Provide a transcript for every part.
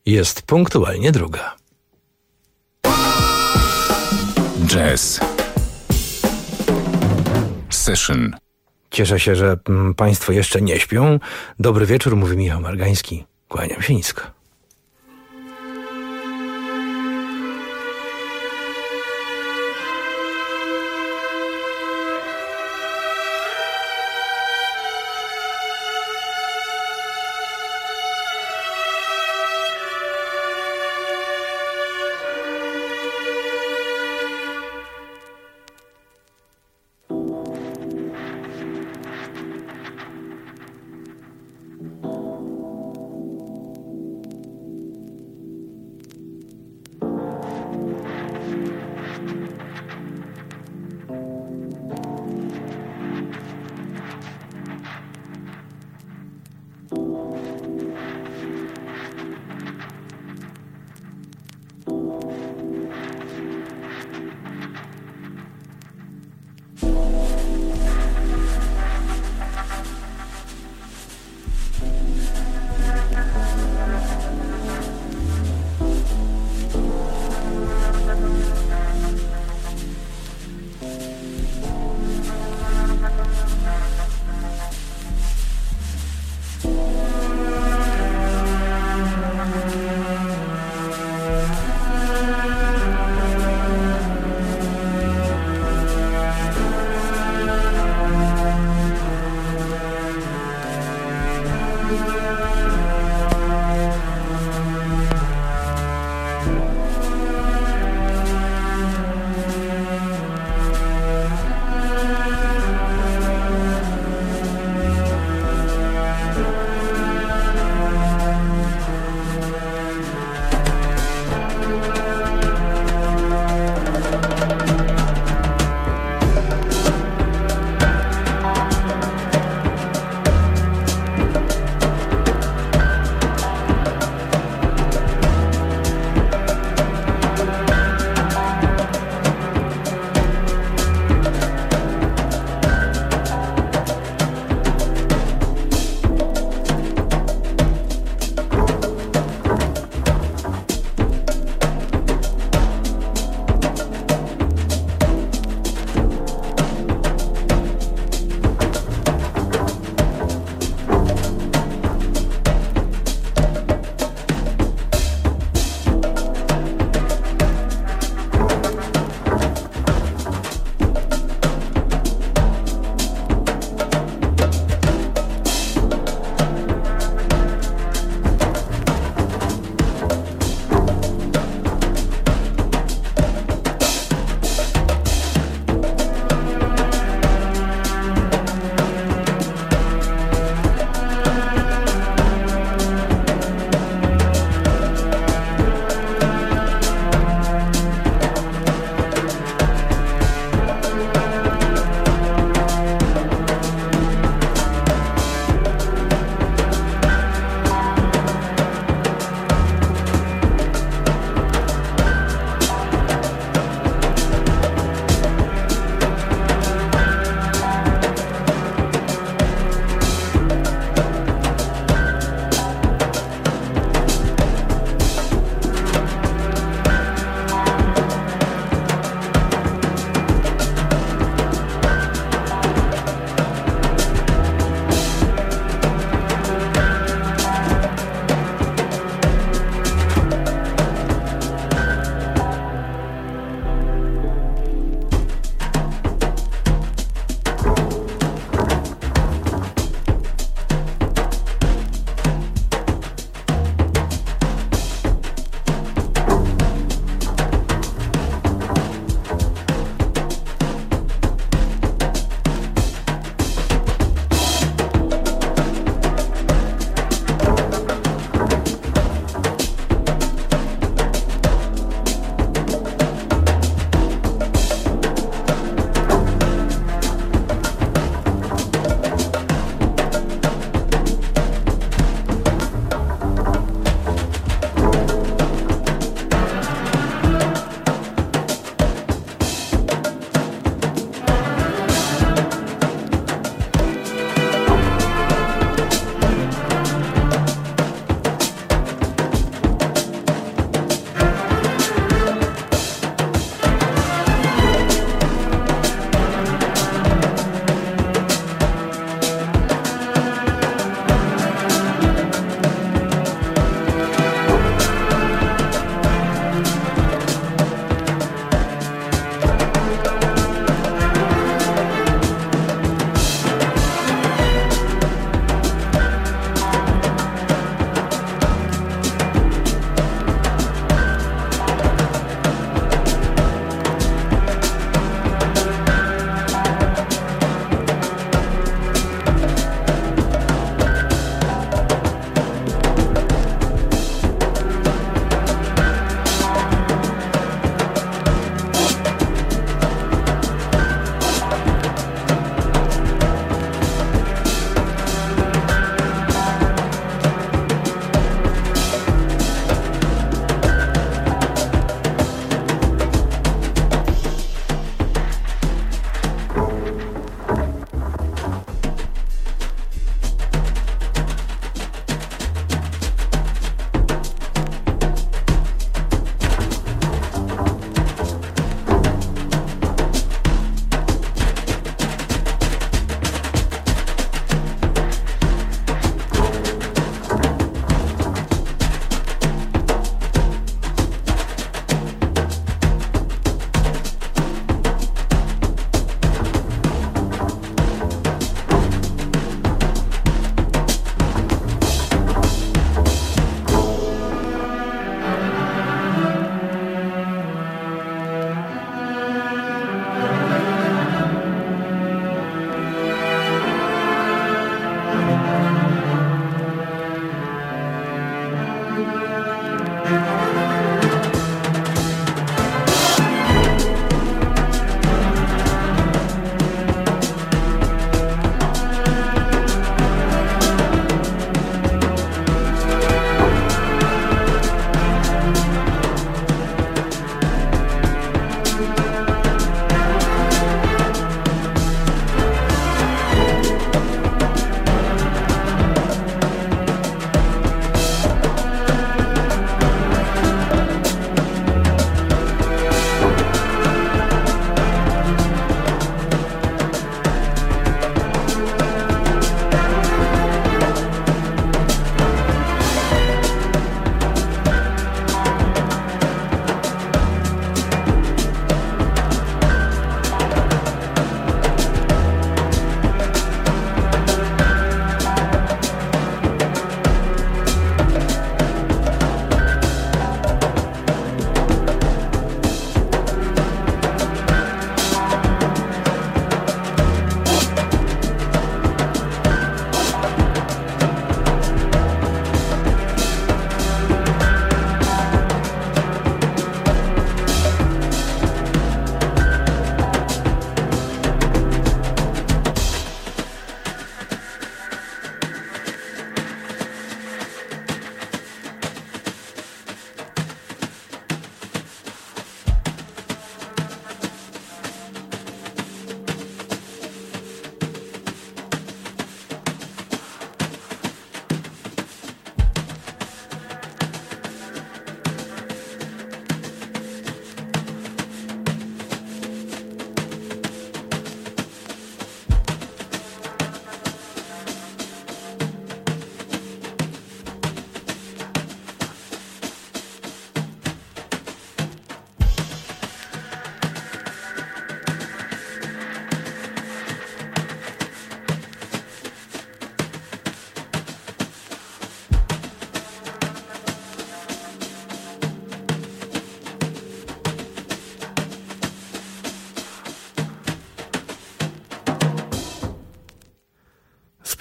Jest punktualnie 2. Jazz Session. Cieszę się, że Państwo jeszcze nie śpią. Dobry wieczór, mówi Michał Margański. Kłaniam się nisko.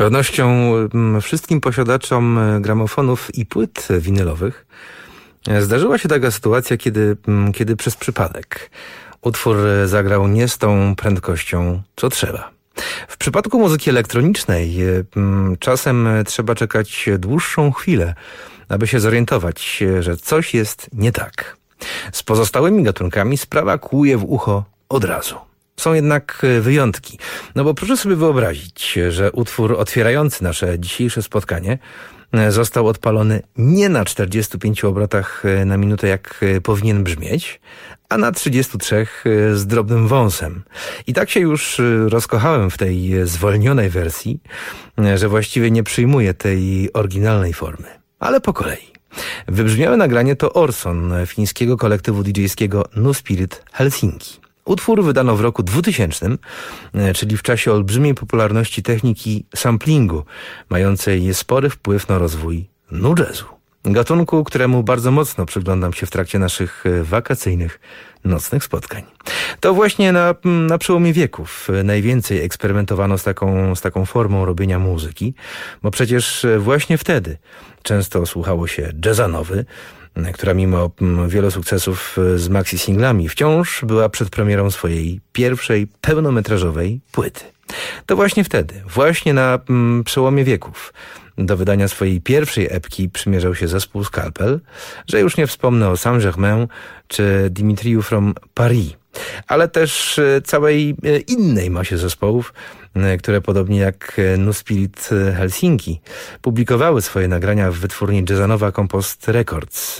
pewnością wszystkim posiadaczom gramofonów i płyt winylowych zdarzyła się taka sytuacja, kiedy przez przypadek utwór zagrał nie z tą prędkością, co trzeba. W przypadku muzyki elektronicznej czasem trzeba czekać dłuższą chwilę, aby się zorientować, że coś jest nie tak. Z pozostałymi gatunkami sprawa kłuje w ucho od razu. Są jednak wyjątki. No bo proszę sobie wyobrazić, że utwór otwierający nasze dzisiejsze spotkanie został odpalony nie na 45 obrotach na minutę, jak powinien brzmieć, a na 33 z drobnym wąsem. I tak się już rozkochałem w tej zwolnionej wersji, że właściwie nie przyjmuję tej oryginalnej formy. Ale po kolei. Wybrzmiałe nagranie to Orson fińskiego kolektywu DJ-skiego New Spirit Helsinki. Utwór wydano w roku 2000, czyli w czasie olbrzymiej popularności techniki samplingu, mającej spory wpływ na rozwój nu jazzu. Gatunku, któremu bardzo mocno przyglądam się w trakcie naszych wakacyjnych, nocnych spotkań. To właśnie na przełomie wieków najwięcej eksperymentowano z taką formą robienia muzyki, bo przecież właśnie wtedy często słuchało się jazzanowy, która mimo wielu sukcesów z maxi-singlami wciąż była przed premierą swojej pierwszej pełnometrażowej płyty. To właśnie wtedy, właśnie na przełomie wieków, do wydania swojej pierwszej epki przymierzał się zespół Scalpel, że już nie wspomnę o Saint-Germain czy Dimitriu from Paris, ale też całej innej masie zespołów, które podobnie jak New Spirit Helsinki publikowały swoje nagrania w wytwórni Jazzanowa Compost Records,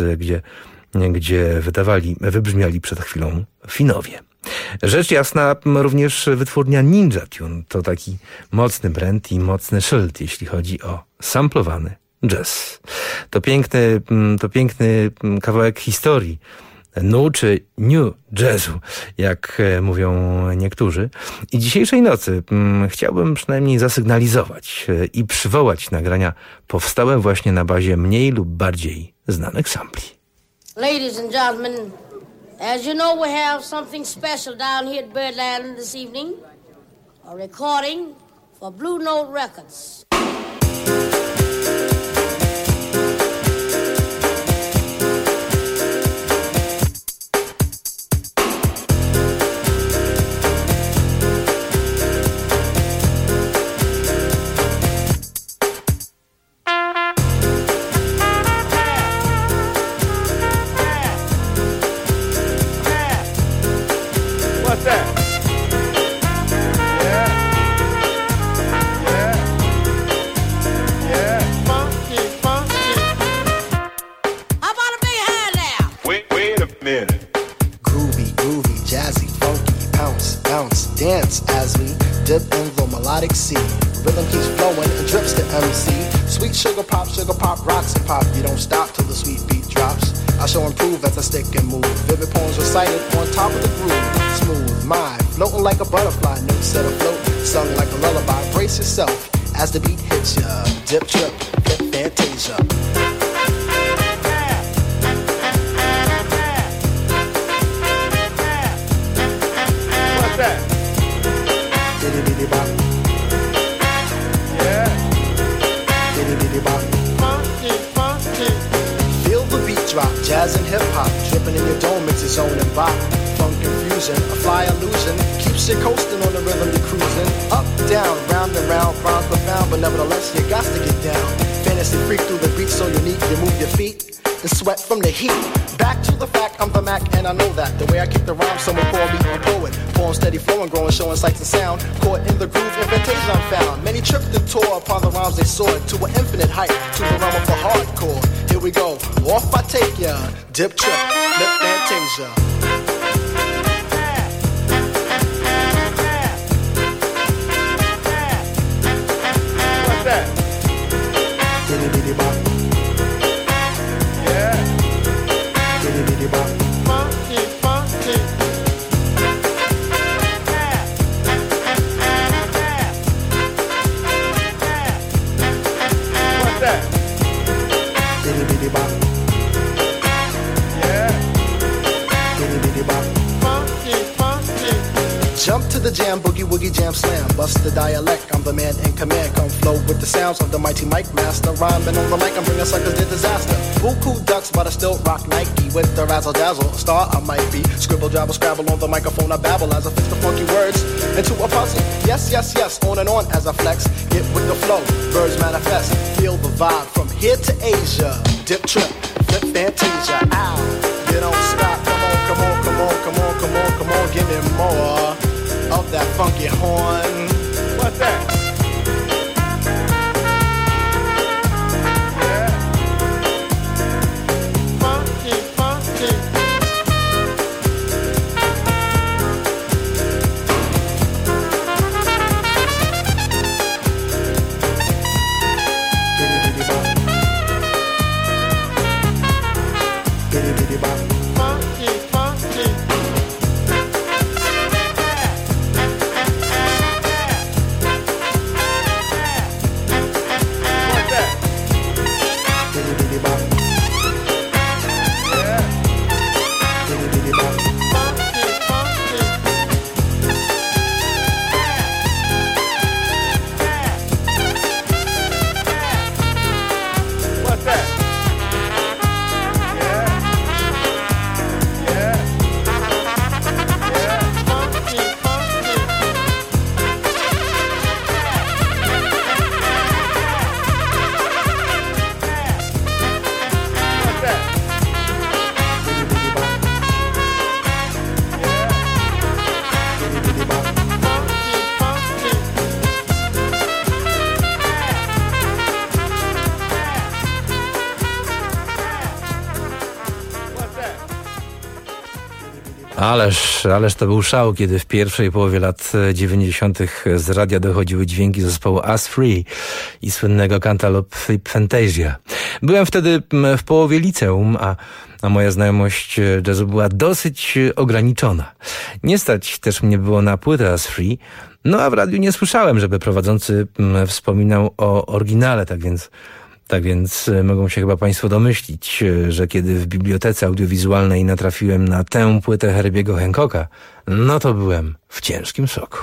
gdzie wybrzmiali przed chwilą Finowie. Rzecz jasna, również wytwórnia Ninja Tune to taki mocny brand i mocny szyld, jeśli chodzi o samplowany jazz. To piękny kawałek historii nu czy new jazzu, jak mówią niektórzy. I dzisiejszej nocy chciałbym przynajmniej zasygnalizować i przywołać nagrania powstałe właśnie na bazie mniej lub bardziej znanych sampli. Ladies and gentlemen, as you know, we have something special down here at Birdland this evening. A recording for Blue Note Records. Sea. Rhythm keeps flowing and drips to MC. Sweet sugar pop, rocks and pop. You don't stop till the sweet beat drops. I shall improve as I stick and move. Vivid poems recited on top of the groove. Smooth mind, floating like a butterfly. Notes set afloat, sung like a lullaby. Brace yourself as the beat hits ya. Dip, trip, hip, fantasia. What's that? Diddy diddy bop. Feel the beat drop, jazz and hip-hop, dripping in your dome, it's its own and bop. Funk confusion, a fly illusion, keeps you coasting on the rhythm you're cruising. Up, down, round and round, rhymes profound, but nevertheless you got to get down. Fantasy freak through the beat so unique, you move your feet and sweat from the heat. Back to the fact, I'm the Mac and I know that. The way I kick the rhyme, someone call me a poet. Poem steady flowing, growing, showing sights and sound. Caught in the groove, invitation I'm found. Many tripped and tore upon the rhymes they soared to an infinite height, to the realm of the hardcore. Here we go, off I take ya. Dip, trip, lip, fantasia. What's that? Diddy diddy bop. Funky, funky. What's that? Diddy diddy bop. Yeah. Diddy diddy bop. Funky, funky. Jump to the jam, boogie woogie boogie jam slam, bust the dialect. I'm the man in command. Come flow with the sounds of the mighty Mike Master. Rhyming on the mic, I'm bringing suckers to disaster. Buku ducks, but I still rock Nike with the razzle dazzle. A star I might be. Scribble, jabble, scrabble on the microphone. I babble as I fix the funky words into a puzzle. Yes, yes, yes. On and on as I flex. Get with the flow. Birds manifest. Feel the vibe from here to Asia. Dip trip, flip fantasia. Ow. You don't stop. Come on, come on, come on, come on, come on, come on. Give me more of that funky horn. What's that? Funky, funky. Funky, funky. What's that? Funky, funky. What's that? Funky, funky. What's that? Funky, funky. What's that? Ależ to był szał, kiedy w pierwszej połowie lat 90. z radia dochodziły dźwięki zespołu Us Free i słynnego Cantaloupe Fantasia. Byłem wtedy w połowie liceum, a moja znajomość jazzu była dosyć ograniczona. Nie stać też mnie było na płytę Us Free, no a w radiu nie słyszałem, żeby prowadzący wspominał o oryginale, tak więc mogą się chyba Państwo domyślić, że kiedy w bibliotece audiowizualnej natrafiłem na tę płytę Herbiego Hancocka, no to byłem w ciężkim szoku.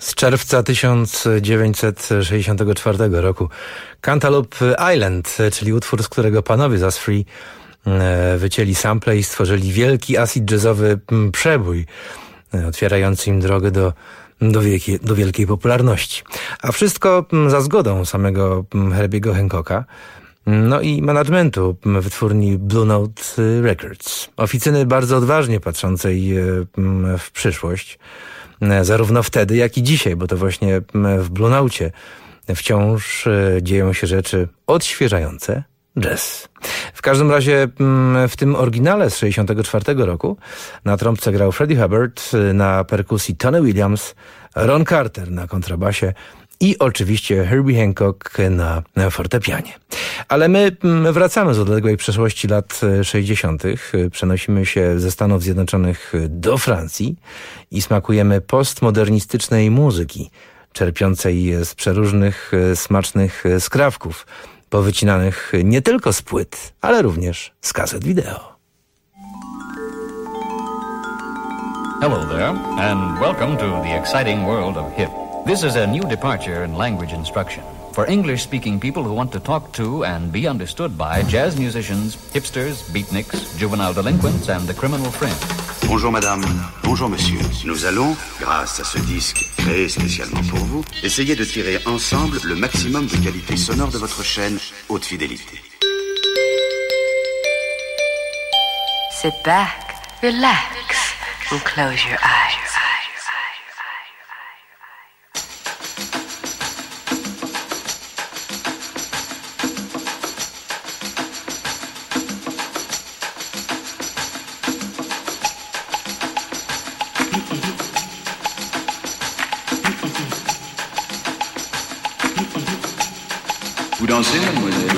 z czerwca 1964 roku. Cantaloupe Island, czyli utwór, z którego panowie z Us Free wycięli sample i stworzyli wielki acid jazzowy przebój, otwierający im drogę do wielkiej popularności. A wszystko za zgodą samego Herbiego Hancocka, no i managementu wytwórni Blue Note Records. Oficyny bardzo odważnie patrzącej w przyszłość, zarówno wtedy, jak i dzisiaj, bo to właśnie w Blue Note wciąż dzieją się rzeczy odświeżające jazz. W każdym razie w tym oryginale z 1964 roku na trąbce grał Freddie Hubbard, na perkusji Tony Williams, Ron Carter na kontrabasie i oczywiście Herbie Hancock na fortepianie. Ale my wracamy z odległej przeszłości lat 60. Przenosimy się ze Stanów Zjednoczonych do Francji i smakujemy postmodernistycznej muzyki, czerpiącej z przeróżnych smacznych skrawków, powycinanych nie tylko z płyt, ale również z kaset wideo. Hello there, and welcome to the exciting world of hip. This is a new departure in language instruction for English-speaking people who want to talk to and be understood by jazz musicians, hipsters, beatniks, juvenile delinquents, and the criminal fringe. Bonjour madame, bonjour monsieur. Nous allons, grâce à ce disque créé spécialement pour vous, essayer de tirer ensemble le maximum de qualité sonore de votre chaîne haute fidélité. Sit back, relax, and close your eyes. Vous dansez, mademoiselle?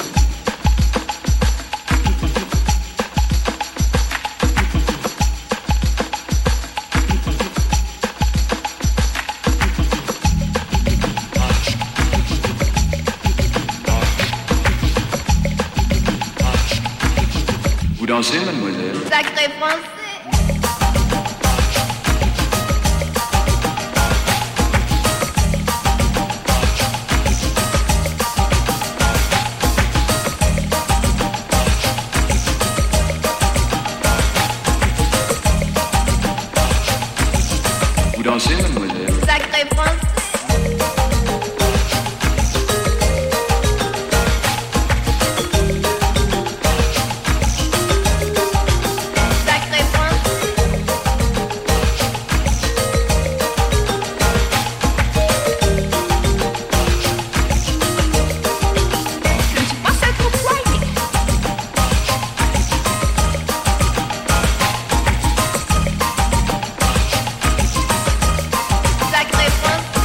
Vous dansez, mademoiselle? Sacré français. Vous dansez, mademoiselle? Sacré français. Sacré français. Je ne suis pas sacré poignet. Sacré français.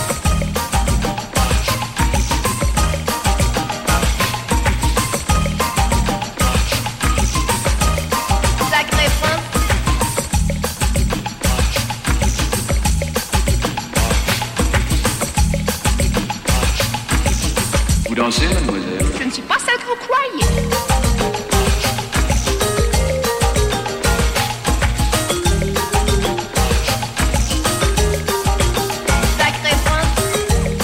Sacré français. Vous dansez, mademoiselle? Je ne suis pas sacré poignet. Sacré français.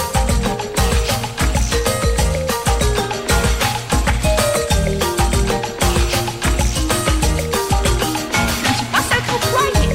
Je ne suis pas sacré poignet.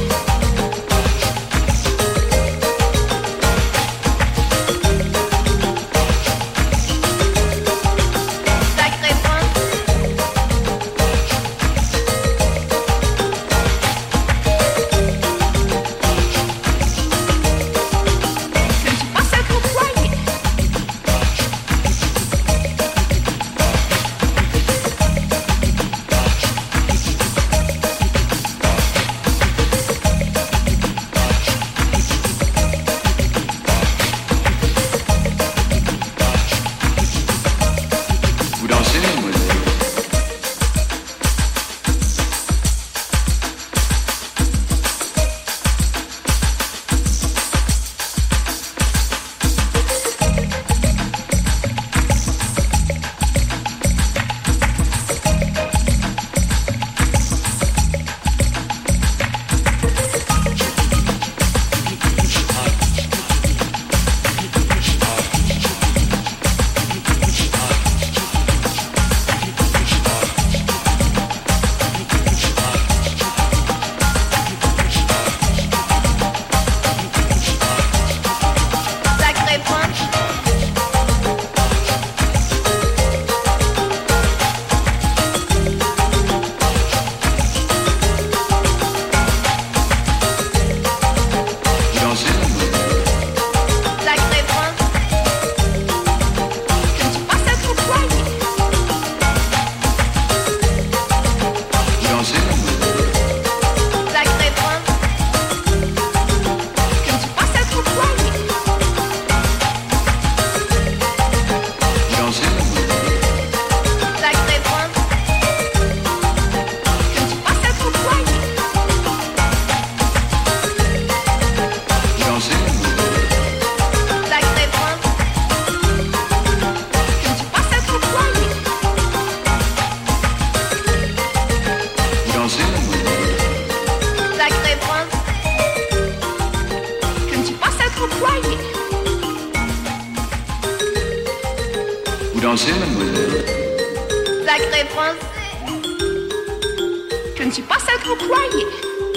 dansez, mademoiselle? Sacré français. Je ne suis pas celle que vous croyez.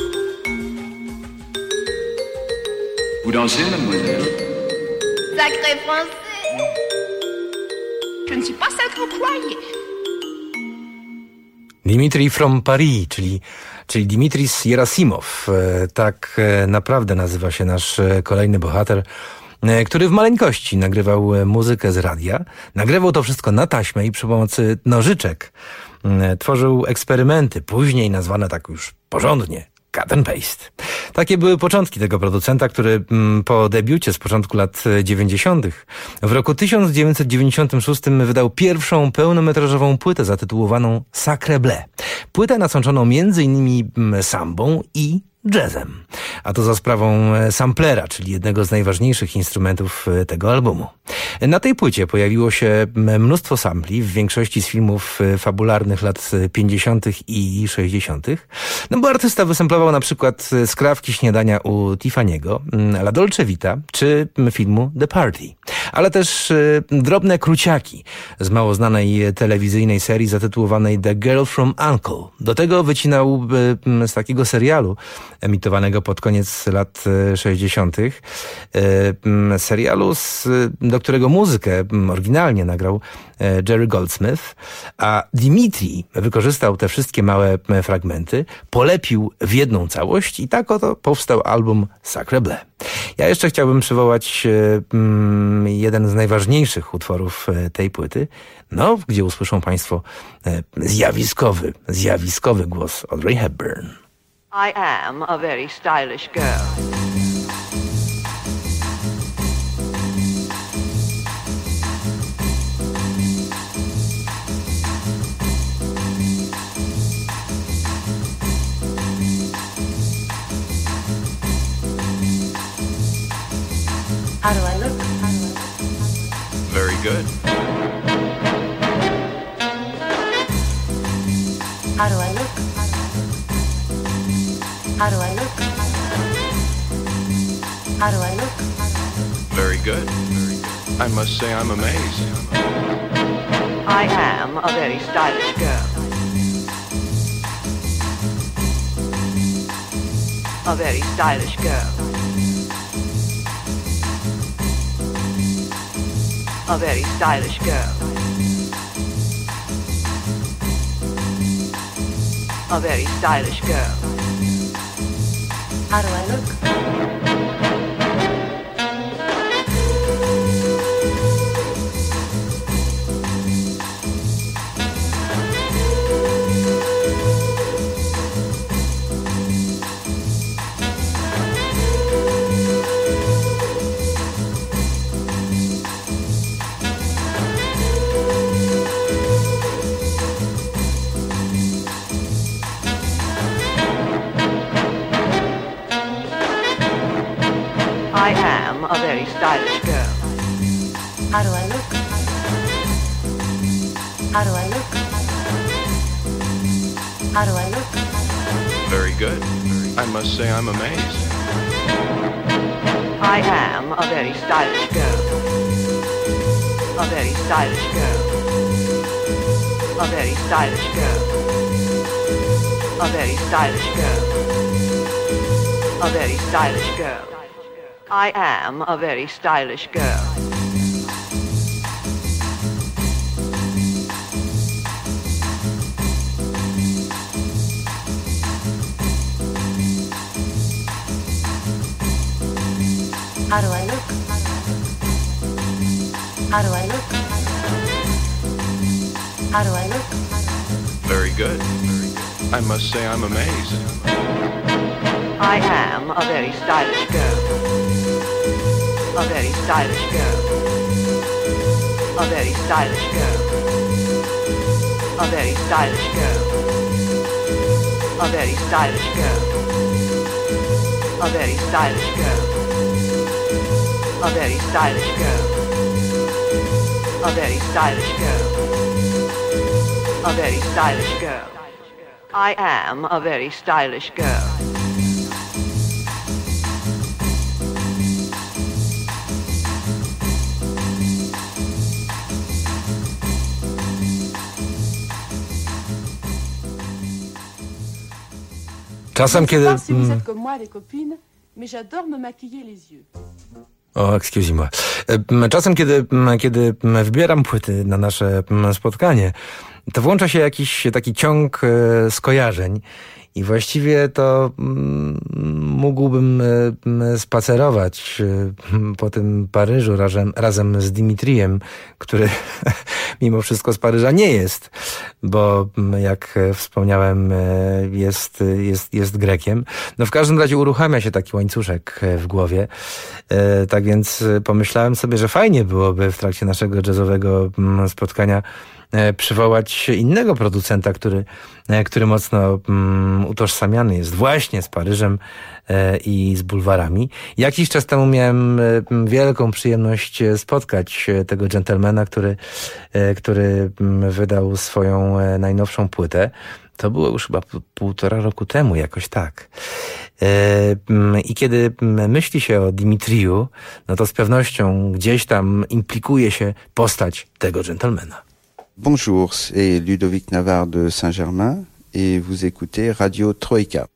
Vous dansez, mademoiselle? Sacré français. Je ne suis pas celle que vous croyez. Dimitri from Paris, czyli Dimitris Gerasimow. Tak naprawdę nazywa się nasz kolejny bohater, który w maleńkości nagrywał muzykę z radia. Nagrywał to wszystko na taśmę i przy pomocy nożyczek tworzył eksperymenty, później nazwane tak już porządnie cut and paste. Takie były początki tego producenta, który po debiucie z początku lat 90. w roku 1996 wydał pierwszą pełnometrażową płytę zatytułowaną Sacré Bleu. Płytę nasączoną m.in. sambą i jazzem. A to za sprawą samplera, czyli jednego z najważniejszych instrumentów tego albumu. Na tej płycie pojawiło się mnóstwo sampli, w większości z filmów fabularnych lat 50. i 60. No bo artysta wysamplował na przykład skrawki śniadania u Tiffany'ego, La Dolce Vita, czy filmu The Party. Ale też drobne kruciaki z mało znanej telewizyjnej serii zatytułowanej The Girl from U.N.C.L.E. Do tego wycinał z takiego serialu emitowanego pod koniec lat 60. Serialu, do którego muzykę oryginalnie nagrał Jerry Goldsmith, a Dimitri wykorzystał te wszystkie małe fragmenty, polepił w jedną całość i tak oto powstał album Sacré Bleu. Ja jeszcze chciałbym przywołać jeden z najważniejszych utworów tej płyty, no, gdzie usłyszą Państwo zjawiskowy głos Audrey Hepburn. I am a very stylish girl. How do I look? Very good. How do I look? How do I look? How do I look? Very good. I must say I'm amazed. I am a very stylish girl. A very stylish girl. A very stylish girl. A very stylish girl. How do I look? I am a very stylish girl. How do I look? How do I look? How do I look? Very good. I must say I'm amazed. I am a very stylish girl. A very stylish girl. A very stylish girl. A very stylish girl. A very stylish girl. I am a very stylish girl. How do I look? How do I look? How do I look? Very good. I must say I'm amazed. I am a very stylish girl. A very stylish girl. A very stylish girl. A very stylish girl. A very stylish girl. A very stylish girl. A very stylish girl. A very stylish girl. A very stylish girl. I am a very stylish girl. Czasem, kiedy... O, excuse-moi. Czasem, kiedy wybieram płyty na nasze spotkanie, to włącza się jakiś taki ciąg skojarzeń i właściwie to mógłbym spacerować po tym Paryżu razem z Dimitrijem, który mimo wszystko z Paryża nie jest, bo jak wspomniałem jest Grekiem. No w każdym razie uruchamia się taki łańcuszek w głowie. Tak więc pomyślałem sobie, że fajnie byłoby w trakcie naszego jazzowego spotkania przywołać innego producenta, który mocno utożsamiany jest właśnie z Paryżem i z bulwarami. Jakiś czas temu miałem wielką przyjemność spotkać tego dżentelmena, który wydał swoją najnowszą płytę. To było już chyba 1,5 roku temu, jakoś tak. I kiedy myśli się o Dimitriju, no to z pewnością gdzieś tam implikuje się postać tego dżentelmena. Bonjour, c'est Ludovic Navarre de Saint-Germain et vous écoutez Radio Troïka.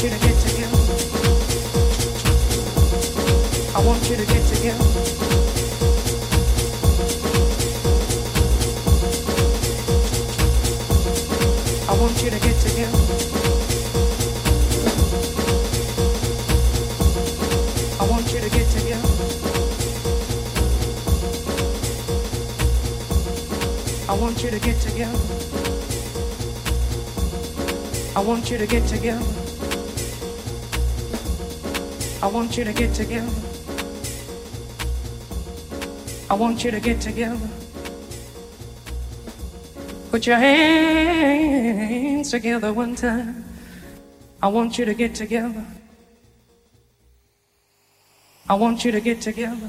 you to get together. I want you to get together. I want you to get together. I want you to get together. I want you to get together. I want you to get together. I want you to get together. I want you to get together. Put your hands together one time. I want you to get together. I want you to get together.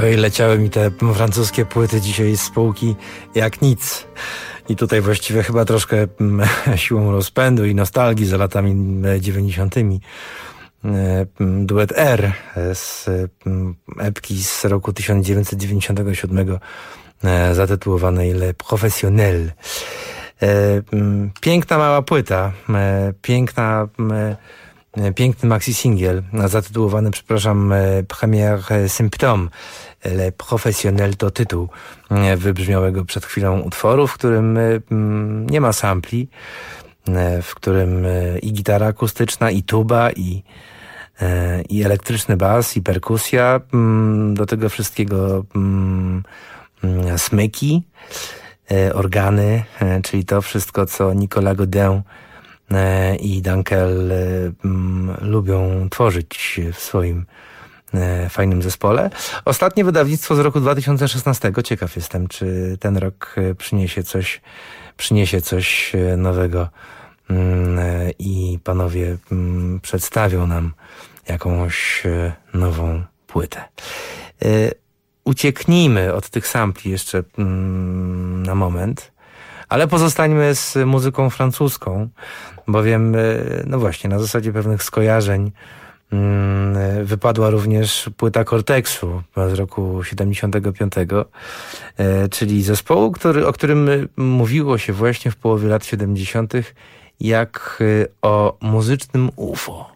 Oj, leciały mi te francuskie płyty dzisiaj z półki jak nic. I tutaj właściwie chyba troszkę siłą rozpędu i nostalgii za latami 90. Duet R z epki z roku 1997 zatytułowanej Le Professionnel. Piękna mała płyta, piękny maxi-singiel zatytułowany, Premier Symptôme. Le Professionnel to tytuł wybrzmiałego przed chwilą utworu, w którym nie ma sampli, w którym i gitara akustyczna, i tuba, i elektryczny bas, i perkusja, do tego wszystkiego smyki, organy, czyli to wszystko, co Nicolas Godin i Dunkel lubią tworzyć w swoim fajnym zespole. Ostatnie wydawnictwo z roku 2016. Ciekaw jestem, czy ten rok przyniesie coś nowego i panowie przedstawią nam jakąś nową płytę. Ucieknijmy od tych sampli jeszcze na moment, ale pozostańmy z muzyką francuską, bowiem, no właśnie, na zasadzie pewnych skojarzeń wypadła również płyta Cortexu z roku 75, czyli zespołu, o którym mówiło się właśnie w połowie lat 70. jak o muzycznym UFO.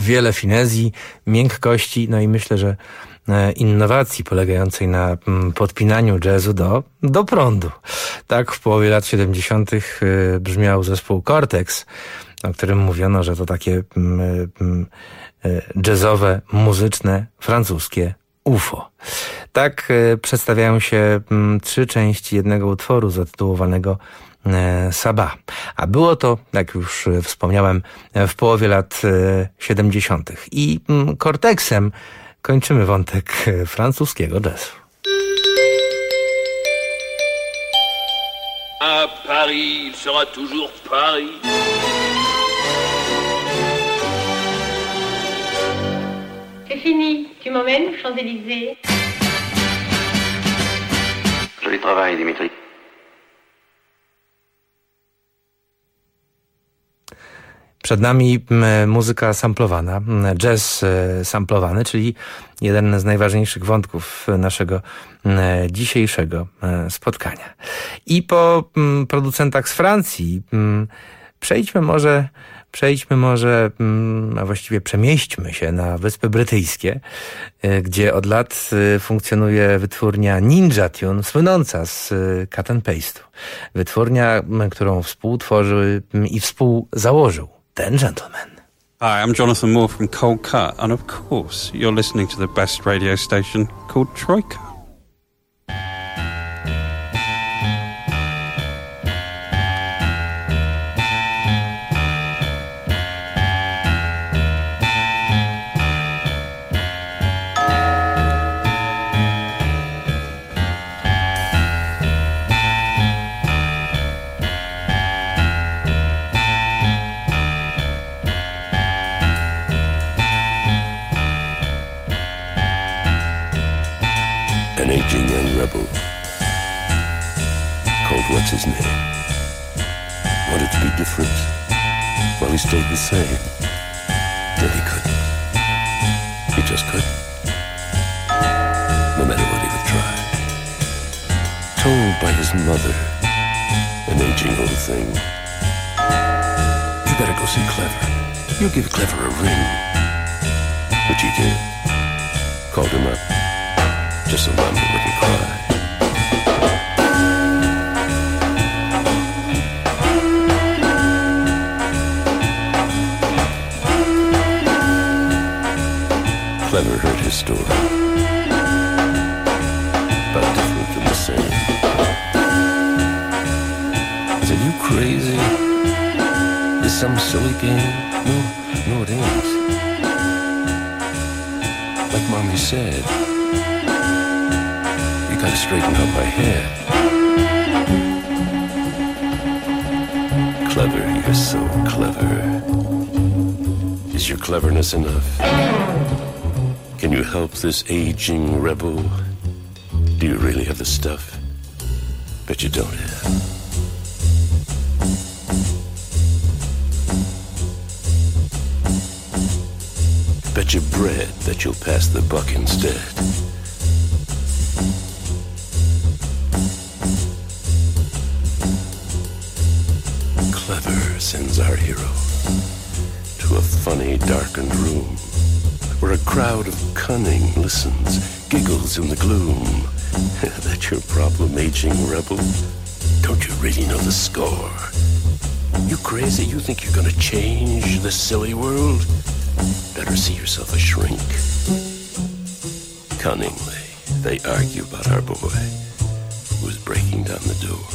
wiele finezji, miękkości, no i myślę, że innowacji polegającej na podpinaniu jazzu do prądu. Tak w połowie lat 70. brzmiał zespół Cortex, o którym mówiono, że to takie jazzowe, muzyczne, francuskie UFO. Tak przedstawiają się 3 części jednego utworu zatytułowanego Sabah. A było to, jak już wspomniałem, w połowie lat 70. I Cortexem kończymy wątek francuskiego jazzu. À Paris, il sera toujours Paris. C'est fini. Tu m'emmènes aux Champs-Élysées? Joli travail, Dimitri. Przed nami muzyka samplowana, jazz samplowany, czyli jeden z najważniejszych wątków naszego dzisiejszego spotkania. I po producentach z Francji przejdźmy może, a właściwie przemieśćmy się na Wyspy Brytyjskie, gdzie od lat funkcjonuje wytwórnia Ninja Tune, słynąca z cut and paste'u. Wytwórnia, którą współtworzył i współzałożył ten gentleman. Hi, I'm Jonathan Moore from Cold Cut, and of course, you're listening to the best radio station called Troika. An aging young rebel called what's his name wanted to be different while he stayed the same. Then he couldn't. He just couldn't. No matter what he would try. Told by his mother, an aging old thing, you better go see Clever. You'll give Clever a ring. Which he did. Called him up. Just so Mama wouldn't cry. Clever heard his story, but different from the same. He said, "You crazy? This some silly game? No, it ain't. Like Mommy said, gotta straighten out my head. Clever, you're so clever. Is your cleverness enough? Can you help this aging rebel? Do you really have the stuff? Bet you don't have. Bet you bread that you'll pass the buck instead. Clever sends our hero to a funny, darkened room where a crowd of cunning listens, giggles in the gloom. That's your problem, aging rebel? Don't you really know the score? You crazy? You think you're gonna change this silly world? Better see yourself a shrink. Cunningly, they argue about our boy who's breaking down the door.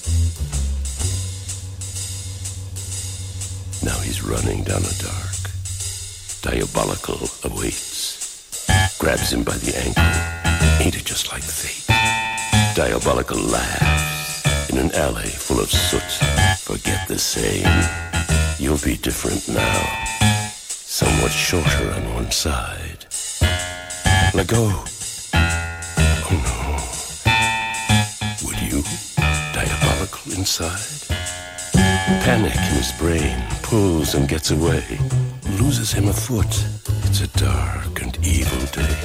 Now he's running down a dark. Diabolical awaits. Grabs him by the ankle. Ain't it just like fate? Diabolical laughs in an alley full of soot. Forget the same. You'll be different now. Somewhat shorter on one side. Let go. Oh no. Would you? Diabolical inside? Panic in his brain pulls and gets away. Loses him a foot. It's a dark and evil day.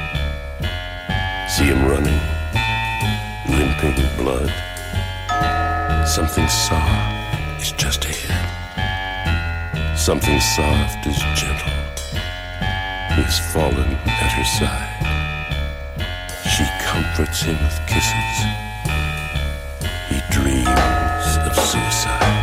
See him running, limping blood. Something soft is just ahead. Something soft is gentle. He's fallen at her side. She comforts him with kisses. He dreams of suicide.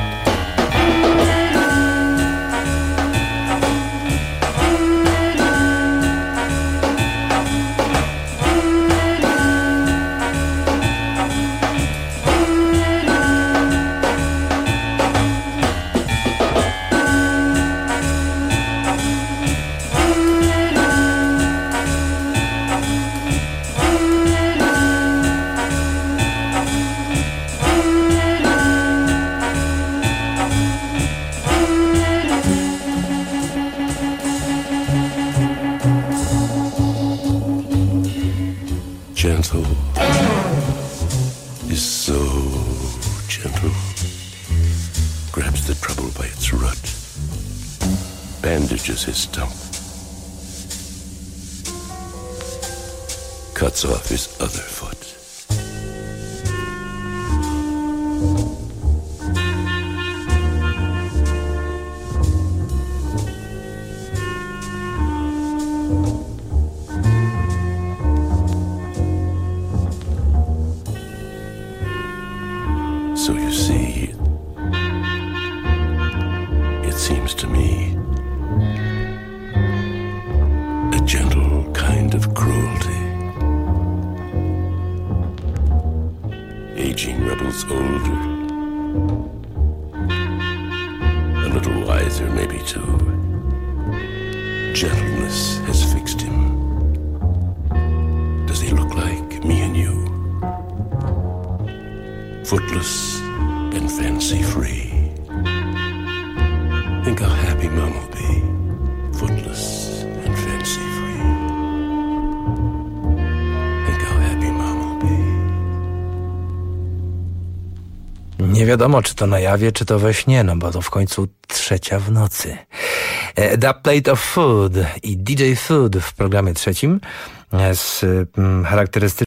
Gentle is so gentle. Grabs the trouble by its root. Bandages his stump. Cuts off his other foot. So you see, it seems to me a gentle kind of cruelty. Aging rebels older, a little wiser maybe too. Gentleness has fixed him. Does he look like me and you? Footless and fancy-free. Think how happy Mom will be. Footless and fancy-free. Think how happy Mom will be. Nie wiadomo, czy to na jawie, czy to we śnie, no bo to w końcu 3:00 w nocy. The Plate of Food i DJ Food w programie trzecim z charakterystycznym